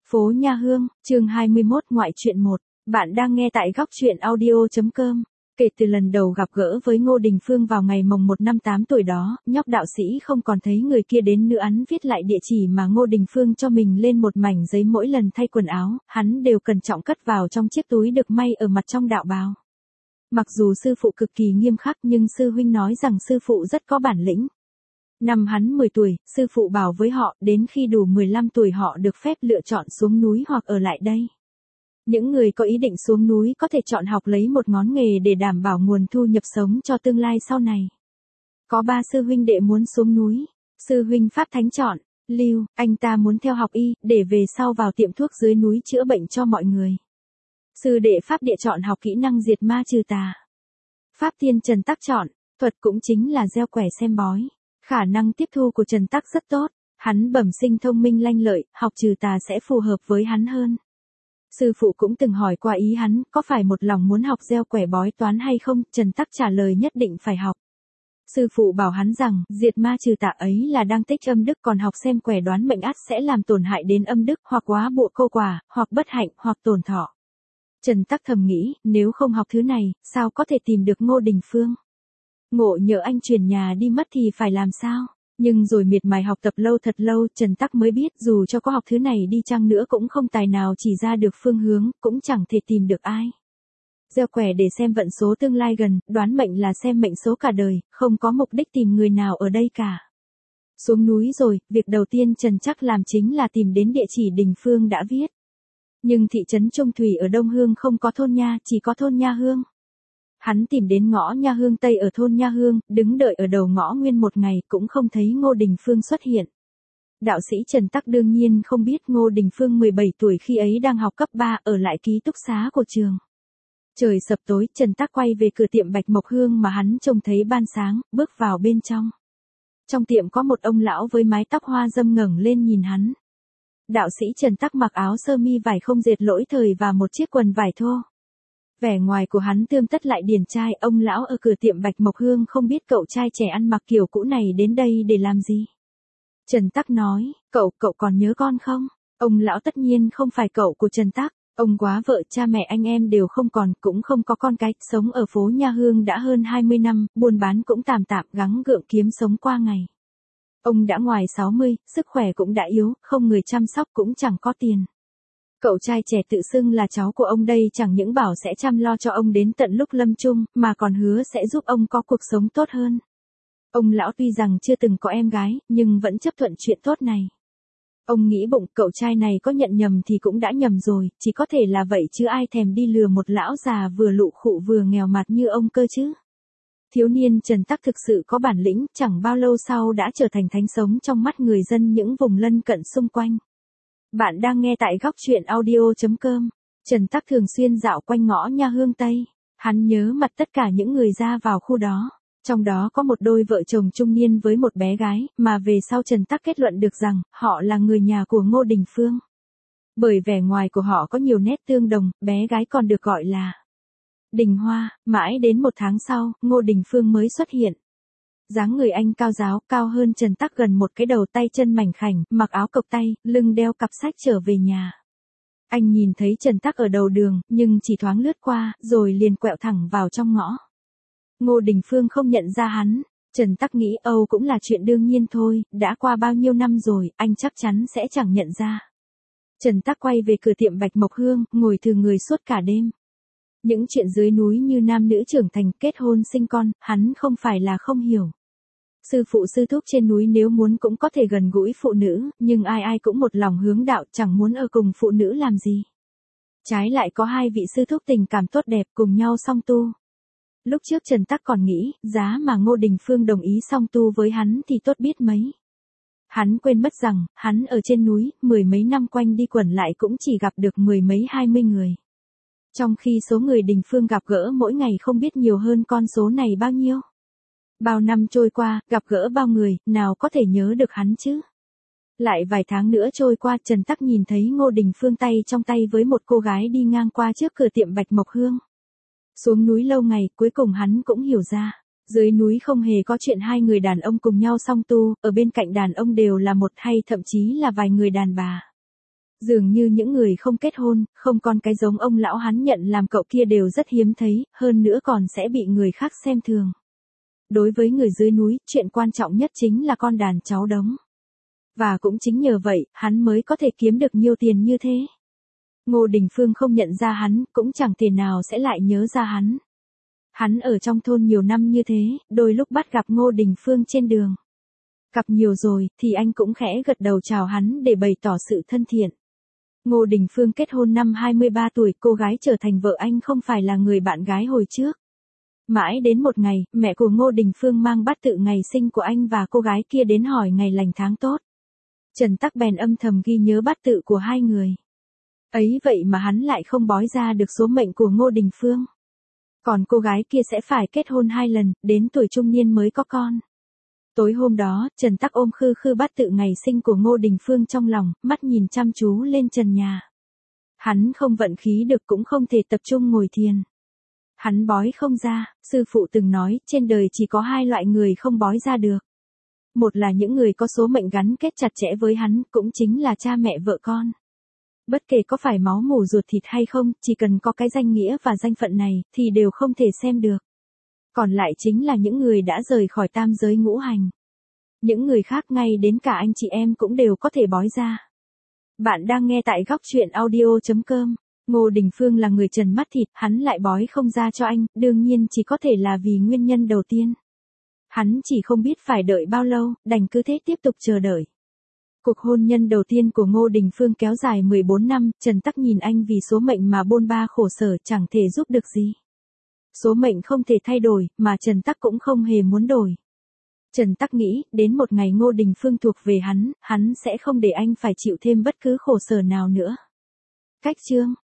Phố Nha Hương, chương 21 ngoại truyện 1. Bạn đang nghe tại góc truyện audio.com. Kể từ lần đầu gặp gỡ với Ngô Đình Phương vào ngày mồng 1 năm 8 tuổi đó, nhóc đạo sĩ không còn thấy người kia đến nữa. Hắn viết lại địa chỉ mà Ngô Đình Phương cho mình lên một mảnh giấy, mỗi lần thay quần áo, hắn đều cẩn trọng cất vào trong chiếc túi được may ở mặt trong đạo bào. Mặc dù sư phụ cực kỳ nghiêm khắc nhưng sư huynh nói rằng sư phụ rất có bản lĩnh. Năm hắn 10 tuổi, sư phụ bảo với họ, đến khi đủ 15 tuổi họ được phép lựa chọn xuống núi hoặc ở lại đây. Những người có ý định xuống núi có thể chọn học lấy một ngón nghề để đảm bảo nguồn thu nhập sống cho tương lai sau này. Có 3 sư huynh đệ muốn xuống núi. Sư huynh Pháp Thánh chọn Lưu, anh ta muốn theo học y, để về sau vào tiệm thuốc dưới núi chữa bệnh cho mọi người. Sư đệ Pháp Địa chọn học kỹ năng diệt ma trừ tà. Pháp Tiên Trần Tắc chọn thuật, cũng chính là gieo quẻ xem bói. Khả năng tiếp thu của Trần Tắc rất tốt, hắn bẩm sinh thông minh lanh lợi, học trừ tà sẽ phù hợp với hắn hơn. Sư phụ cũng từng hỏi qua ý hắn, có phải một lòng muốn học gieo quẻ bói toán hay không, Trần Tắc trả lời nhất định phải học. Sư phụ bảo hắn rằng, diệt ma trừ tà ấy là đang tích âm đức, còn học xem quẻ đoán mệnh ắt sẽ làm tổn hại đến âm đức, hoặc quá bộ cô quả, hoặc bất hạnh, hoặc tổn thọ. Trần Tắc thầm nghĩ, nếu không học thứ này, sao có thể tìm được Ngô Đình Phương? Ngộ nhỡ anh chuyển nhà đi mất thì phải làm sao? Nhưng rồi miệt mài học tập lâu thật lâu, Trần Tắc mới biết dù cho có học thứ này đi chăng nữa cũng không tài nào chỉ ra được phương hướng, cũng chẳng thể tìm được ai. Gieo quẻ để xem vận số tương lai gần, đoán mệnh là xem mệnh số cả đời, không có mục đích tìm người nào ở đây cả. Xuống núi rồi, việc đầu tiên Trần Tắc làm chính là tìm đến địa chỉ Đình Phương đã viết. Nhưng thị trấn Trung Thủy ở Đông Hương không có thôn Nha, chỉ có thôn Nha Hương. Hắn tìm đến ngõ Nha Hương Tây ở thôn Nha Hương, đứng đợi ở đầu ngõ nguyên một ngày cũng không thấy Ngô Đình Phương xuất hiện. Đạo sĩ Trần Tắc đương nhiên không biết Ngô Đình Phương 17 tuổi khi ấy đang học cấp 3 ở lại ký túc xá của trường. Trời sập tối, Trần Tắc quay về cửa tiệm Bạch Mộc Hương mà hắn trông thấy ban sáng, bước vào bên trong. Trong tiệm có một ông lão với mái tóc hoa râm ngẩng lên nhìn hắn. Đạo sĩ Trần Tắc mặc áo sơ mi vải không dệt lỗi thời và một chiếc quần vải thô. Vẻ ngoài của hắn tươm tất lại điển trai. Ông lão ở cửa tiệm Bạch Mộc Hương không biết cậu trai trẻ ăn mặc kiểu cũ này đến đây để làm gì. Trần Tắc nói, cậu còn nhớ con không? Ông lão tất nhiên không phải cậu của Trần Tắc. Ông quá vợ, cha mẹ anh em đều không còn, cũng không có con cái, sống ở phố Nha Hương đã hơn 20 năm, buôn bán cũng tạm gắng gượng kiếm sống qua ngày. Ông đã ngoài 60, sức khỏe cũng đã yếu, không người chăm sóc cũng chẳng có tiền. Cậu trai trẻ tự xưng là cháu của ông đây chẳng những bảo sẽ chăm lo cho ông đến tận lúc lâm chung, mà còn hứa sẽ giúp ông có cuộc sống tốt hơn. Ông lão tuy rằng chưa từng có em gái, nhưng vẫn chấp thuận chuyện tốt này. Ông nghĩ bụng, cậu trai này có nhận nhầm thì cũng đã nhầm rồi, chỉ có thể là vậy chứ ai thèm đi lừa một lão già vừa lụ khụ vừa nghèo mặt như ông cơ chứ. Thiếu niên Trần Tắc thực sự có bản lĩnh, chẳng bao lâu sau đã trở thành thánh sống trong mắt người dân những vùng lân cận xung quanh. Bạn đang nghe tại góc truyện audio.com. Trần Tắc thường xuyên dạo quanh ngõ Nha Hương Tây. Hắn nhớ mặt tất cả những người ra vào khu đó. Trong đó có một đôi vợ chồng trung niên với một bé gái, mà về sau Trần Tắc kết luận được rằng, họ là người nhà của Ngô Đình Phương. Bởi vẻ ngoài của họ có nhiều nét tương đồng, bé gái còn được gọi là Đình Hoa. Mãi đến 1 tháng sau, Ngô Đình Phương mới xuất hiện. Dáng người anh cao ráo, cao hơn Trần Tắc gần một cái đầu, tay chân mảnh khảnh, mặc áo cộc tay, lưng đeo cặp sách trở về nhà. Anh nhìn thấy Trần Tắc ở đầu đường, nhưng chỉ thoáng lướt qua, rồi liền quẹo thẳng vào trong ngõ. Ngô Đình Phương không nhận ra hắn. Trần Tắc nghĩ Âu cũng là chuyện đương nhiên thôi, đã qua bao nhiêu năm rồi, anh chắc chắn sẽ chẳng nhận ra. Trần Tắc quay về cửa tiệm Bạch Mộc Hương, ngồi thừ người suốt cả đêm. Những chuyện dưới núi như nam nữ trưởng thành, kết hôn sinh con, hắn không phải là không hiểu. Sư phụ sư thúc trên núi nếu muốn cũng có thể gần gũi phụ nữ, nhưng ai cũng một lòng hướng đạo, chẳng muốn ở cùng phụ nữ làm gì. Trái lại có 2 vị sư thúc tình cảm tốt đẹp cùng nhau song tu. Lúc trước Trần Tắc còn nghĩ, giá mà Ngô Đình Phương đồng ý song tu với hắn thì tốt biết mấy. Hắn quên mất rằng, hắn ở trên núi, 10 mấy năm quanh đi quẩn lại cũng chỉ gặp được 10 mấy 20 người. Trong khi số người Đình Phương gặp gỡ mỗi ngày không biết nhiều hơn con số này bao nhiêu. Bao năm trôi qua, gặp gỡ bao người, nào có thể nhớ được hắn chứ. Lại vài tháng nữa trôi qua, Trần Tắc nhìn thấy Ngô Đình Phương tay trong tay với một cô gái đi ngang qua trước cửa tiệm Bạch Mộc Hương. Xuống núi lâu ngày, cuối cùng hắn cũng hiểu ra. Dưới núi không hề có chuyện 2 người đàn ông cùng nhau song tu, ở bên cạnh đàn ông đều là một hay thậm chí là vài người đàn bà. Dường như những người không kết hôn, không con cái giống ông lão hắn nhận làm cậu kia đều rất hiếm thấy, hơn nữa còn sẽ bị người khác xem thường. Đối với người dưới núi, chuyện quan trọng nhất chính là con đàn cháu đống. Và cũng chính nhờ vậy, hắn mới có thể kiếm được nhiều tiền như thế. Ngô Đình Phương không nhận ra hắn, cũng chẳng thể nào sẽ lại nhớ ra hắn. Hắn ở trong thôn nhiều năm như thế, đôi lúc bắt gặp Ngô Đình Phương trên đường. Gặp nhiều rồi, thì anh cũng khẽ gật đầu chào hắn để bày tỏ sự thân thiện. Ngô Đình Phương kết hôn năm 23 tuổi, cô gái trở thành vợ anh không phải là người bạn gái hồi trước. Mãi đến một ngày, mẹ của Ngô Đình Phương mang bát tự ngày sinh của anh và cô gái kia đến hỏi ngày lành tháng tốt. Trần Tắc bèn âm thầm ghi nhớ bát tự của hai người. Ấy vậy mà hắn lại không bói ra được số mệnh của Ngô Đình Phương. Còn cô gái kia sẽ phải kết hôn 2 lần, đến tuổi trung niên mới có con. Tối hôm đó, Trần Tắc ôm khư khư bát tự ngày sinh của Ngô Đình Phương trong lòng, mắt nhìn chăm chú lên trần nhà. Hắn không vận khí được cũng không thể tập trung ngồi thiền. Hắn bói không ra, sư phụ từng nói, trên đời chỉ có 2 loại người không bói ra được. Một là những người có số mệnh gắn kết chặt chẽ với hắn, cũng chính là cha mẹ vợ con. Bất kể có phải máu mủ ruột thịt hay không, chỉ cần có cái danh nghĩa và danh phận này, thì đều không thể xem được. Còn lại chính là những người đã rời khỏi tam giới ngũ hành. Những người khác ngay đến cả anh chị em cũng đều có thể bói ra. Bạn đang nghe tại góc chuyện audio.com. Ngô Đình Phương là người trần mắt thịt, hắn lại bói không ra cho anh, đương nhiên chỉ có thể là vì nguyên nhân đầu tiên. Hắn chỉ không biết phải đợi bao lâu, đành cứ thế tiếp tục chờ đợi. Cuộc hôn nhân đầu tiên của Ngô Đình Phương kéo dài 14 năm, Trần Tắc nhìn anh vì số mệnh mà bôn ba khổ sở chẳng thể giúp được gì. Số mệnh không thể thay đổi, mà Trần Tắc cũng không hề muốn đổi. Trần Tắc nghĩ, đến một ngày Ngô Đình Phương thuộc về hắn sẽ không để anh phải chịu thêm bất cứ khổ sở nào nữa. Cách chương